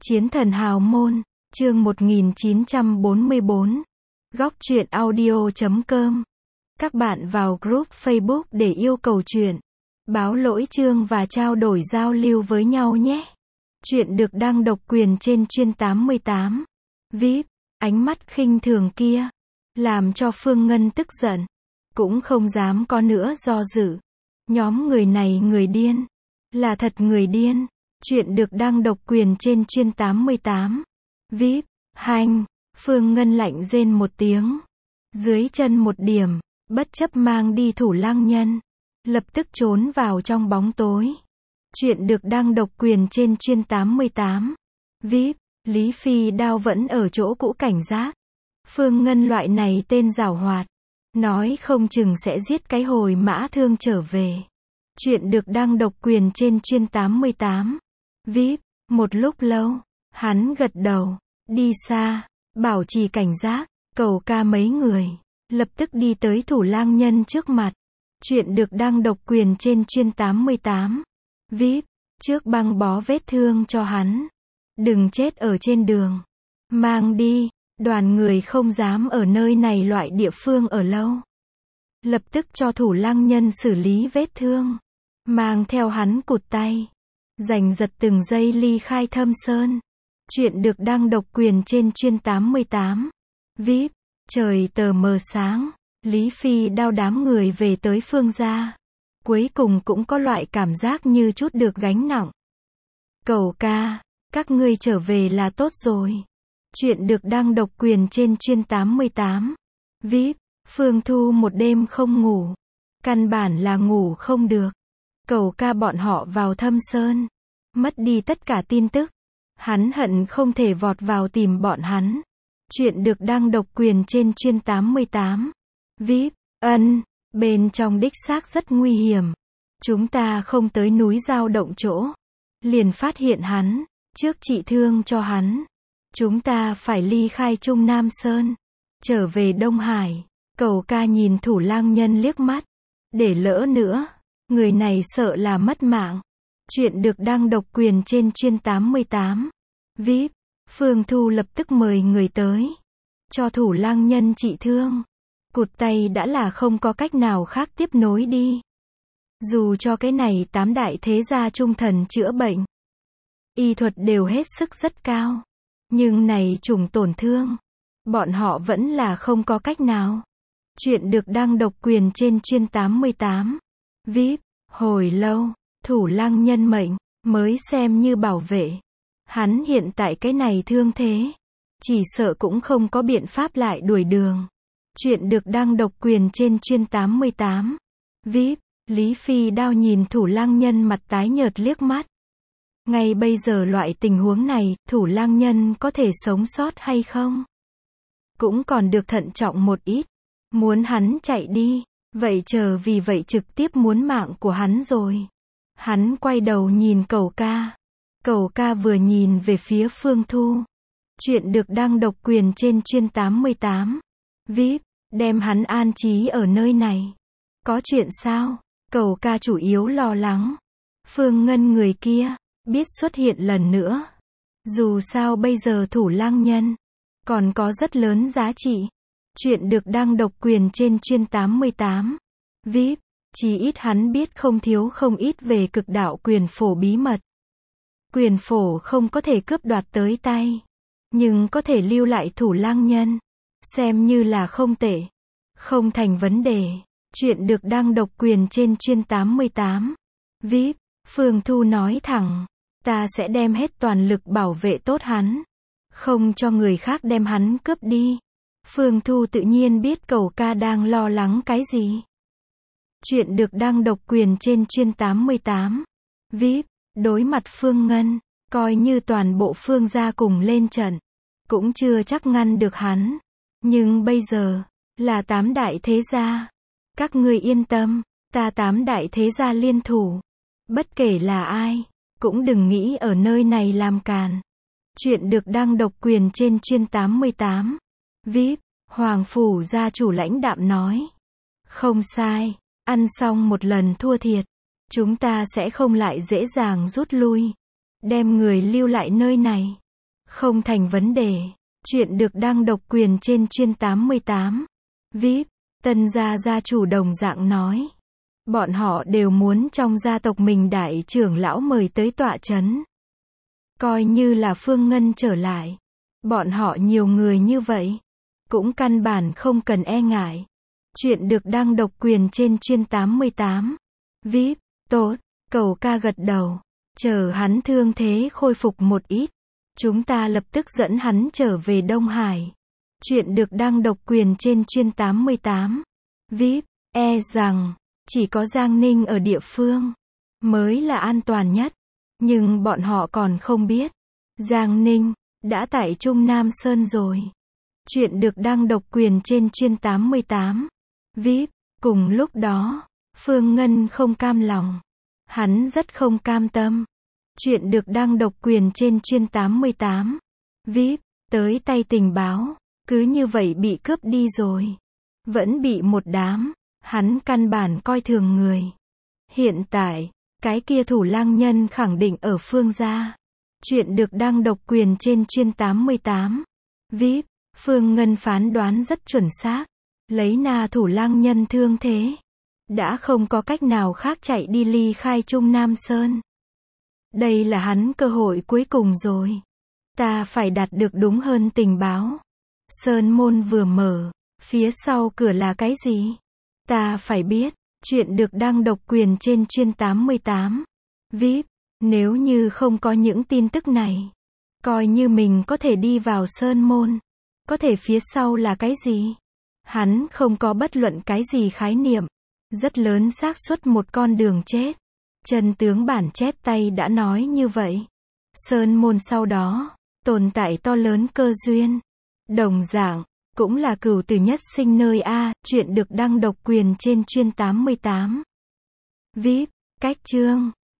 Chiến thần hào môn, chương 1944. Góc truyện audio.com. Các bạn vào group Facebook để yêu cầu truyện, báo lỗi chương và trao đổi giao lưu với nhau nhé. Truyện được đăng độc quyền trên chuyên 88. VIP, ánh mắt khinh thường kia, làm cho Phương Ngân tức giận, cũng không dám có nữa do dự. Nhóm người này người điên, là thật người điên. Chuyện được đăng độc quyền trên chuyên 88. VIP, hành, Phương Ngân lạnh rên một tiếng. Dưới chân một điểm, bất chấp mang đi Thủ Lăng Nhân. Lập tức trốn vào trong bóng tối. Chuyện được đăng độc quyền trên chuyên 88. VIP, Lý Phi Đao vẫn ở chỗ cũ cảnh giác. Phương Ngân loại này tên giảo hoạt. Nói không chừng sẽ giết cái hồi Mã Thương trở về. Chuyện được đăng độc quyền trên chuyên 88. VIP, một lúc lâu, hắn gật đầu, đi xa, bảo trì cảnh giác, cầu ca mấy người, lập tức đi tới Thủ Lang Nhân trước mặt. Chuyện được đăng độc quyền trên chuyên 88. VIP, trước băng bó vết thương cho hắn. Đừng chết ở trên đường. Mang đi, đoàn người không dám ở nơi này loại địa phương ở lâu. Lập tức cho Thủ Lang Nhân xử lý vết thương. Mang theo hắn cụt tay. Giành giật từng giây ly khai Thâm Sơn. Chuyện được đăng độc quyền trên chuyên 88. VIP, trời tờ mờ sáng, Lý Phi Đao đám người về tới Phương gia. Cuối cùng cũng có loại cảm giác như chút được gánh nặng. Cầu ca, các ngươi trở về là tốt rồi. Chuyện được đăng độc quyền trên chuyên 88. VIP, Phương Thu một đêm không ngủ. Căn bản là ngủ không được. Cầu ca bọn họ vào Thâm Sơn. Mất đi tất cả tin tức. Hắn hận không thể vọt vào tìm bọn hắn. Chuyện được đăng độc quyền trên chuyên 88. VIP, bên trong đích xác rất nguy hiểm. Chúng ta không tới núi Dao Động chỗ. Liền phát hiện hắn. Trước trị thương cho hắn. Chúng ta phải ly khai Trung Nam Sơn. Trở về Đông Hải. Cầu ca nhìn Thủ Lang Nhân liếc mắt. Để lỡ nữa. Người này sợ là mất mạng. Chuyện được đăng độc quyền trên chuyên 88. VIP, Phương Thu lập tức mời người tới. Cho Thủ Lang Nhân trị thương. Cụt tay đã là không có cách nào khác tiếp nối đi. Dù cho cái này 8 đại thế gia trung thần chữa bệnh. Y thuật đều hết sức rất cao. Nhưng này trùng tổn thương. Bọn họ vẫn là không có cách nào. Chuyện được đăng độc quyền trên chuyên 88. VIP, hồi lâu, Thủ Lăng Nhân mệnh, mới xem như bảo vệ. Hắn hiện tại cái này thương thế. Chỉ sợ cũng không có biện pháp lại đuổi đường. Chuyện được đăng độc quyền trên chuyên 88. VIP, Lý Phi Đao nhìn Thủ Lăng Nhân mặt tái nhợt liếc mắt. Ngay bây giờ loại tình huống này, Thủ Lăng Nhân có thể sống sót hay không? Cũng còn được thận trọng một ít. Muốn hắn chạy đi. Vậy chờ vì vậy trực tiếp muốn mạng của hắn rồi. Hắn quay đầu nhìn cầu ca. Cầu ca vừa nhìn về phía Phương Thu. Chuyện được đăng độc quyền trên chuyên 88. VIP, đem hắn an trí ở nơi này. Có chuyện sao? Cầu ca chủ yếu lo lắng. Phương Ngân người kia, biết xuất hiện lần nữa. Dù sao bây giờ Thủ Lang Nhân, còn có rất lớn giá trị. Chuyện được đăng độc quyền trên chuyên 88. VIP, chỉ ít hắn biết không thiếu không ít về cực đạo quyền phổ bí mật. Quyền phổ không có thể cướp đoạt tới tay. Nhưng có thể lưu lại Thủ Lang Nhân. Xem như là không tệ. Không thành vấn đề. Chuyện được đăng độc quyền trên chuyên 88. VIP, Phương Thu nói thẳng. Ta sẽ đem hết toàn lực bảo vệ tốt hắn. Không cho người khác đem hắn cướp đi. Phương Thu tự nhiên biết cầu ca đang lo lắng cái gì. Chuyện được đăng độc quyền trên chuyên 88. VIP, đối mặt Phương Ngân, coi như toàn bộ Phương gia cùng lên trận. Cũng chưa chắc ngăn được hắn. Nhưng bây giờ, là 8 đại thế gia. Các ngươi yên tâm, ta 8 đại thế gia liên thủ. Bất kể là ai, cũng đừng nghĩ ở nơi này làm càn. Chuyện được đăng độc quyền trên chuyên 88. VIP, Hoàng Phủ gia chủ lãnh đạm nói. Không sai, ăn xong một lần thua thiệt. Chúng ta sẽ không lại dễ dàng rút lui. Đem người lưu lại nơi này. Không thành vấn đề. Chuyện được đăng độc quyền trên chuyên 88. VIP, Tân gia gia chủ đồng dạng nói. Bọn họ đều muốn trong gia tộc mình đại trưởng lão mời tới tọa chấn. Coi như là Phương Ngân trở lại. Bọn họ nhiều người như vậy. Cũng căn bản không cần e ngại. Chuyện được đăng độc quyền trên chuyên 88. VIP, tốt, Cầu ca gật đầu. Chờ hắn thương thế khôi phục một ít. Chúng ta lập tức dẫn hắn trở về Đông Hải. Chuyện được đăng độc quyền trên chuyên 88. VIP, e rằng, chỉ có Giang Ninh ở địa phương mới là an toàn nhất. Nhưng bọn họ còn không biết. Giang Ninh đã tại Trung Nam Sơn rồi. Chuyện được đăng độc quyền trên chuyên 88. VIP, cùng lúc đó, Phương Ngân không cam lòng. Hắn rất không cam tâm. Chuyện được đăng độc quyền trên chuyên 88. VIP, tới tay tình báo, cứ như vậy bị cướp đi rồi. Vẫn bị một đám, hắn căn bản coi thường người. Hiện tại, cái kia Thủ Lang Nhân khẳng định ở Phương gia. Chuyện được đăng độc quyền trên chuyên 88. VIP, Phương Ngân phán đoán rất chuẩn xác. Lấy Na Thủ Lang Nhân thương thế, đã không có cách nào khác chạy đi ly khai Trung Nam Sơn. Đây là hắn cơ hội cuối cùng rồi. Ta phải đạt được đúng hơn tình báo. Sơn môn vừa mở, phía sau cửa là cái gì? Ta phải biết. Chuyện được đăng độc quyền trên chuyên 88. VIP, nếu như không có những tin tức này, coi như mình có thể đi vào Sơn môn. Có thể phía sau là cái gì? Hắn không có bất luận cái gì khái niệm. Rất lớn xác suất một con đường chết. Chân tướng bản chép tay đã nói như vậy. Sơn môn sau đó, tồn tại to lớn cơ duyên. Đồng dạng, cũng là cửu tử nhất sinh nơi A. Chuyện được đăng độc quyền trên chuyên 88. VIP, cách chương.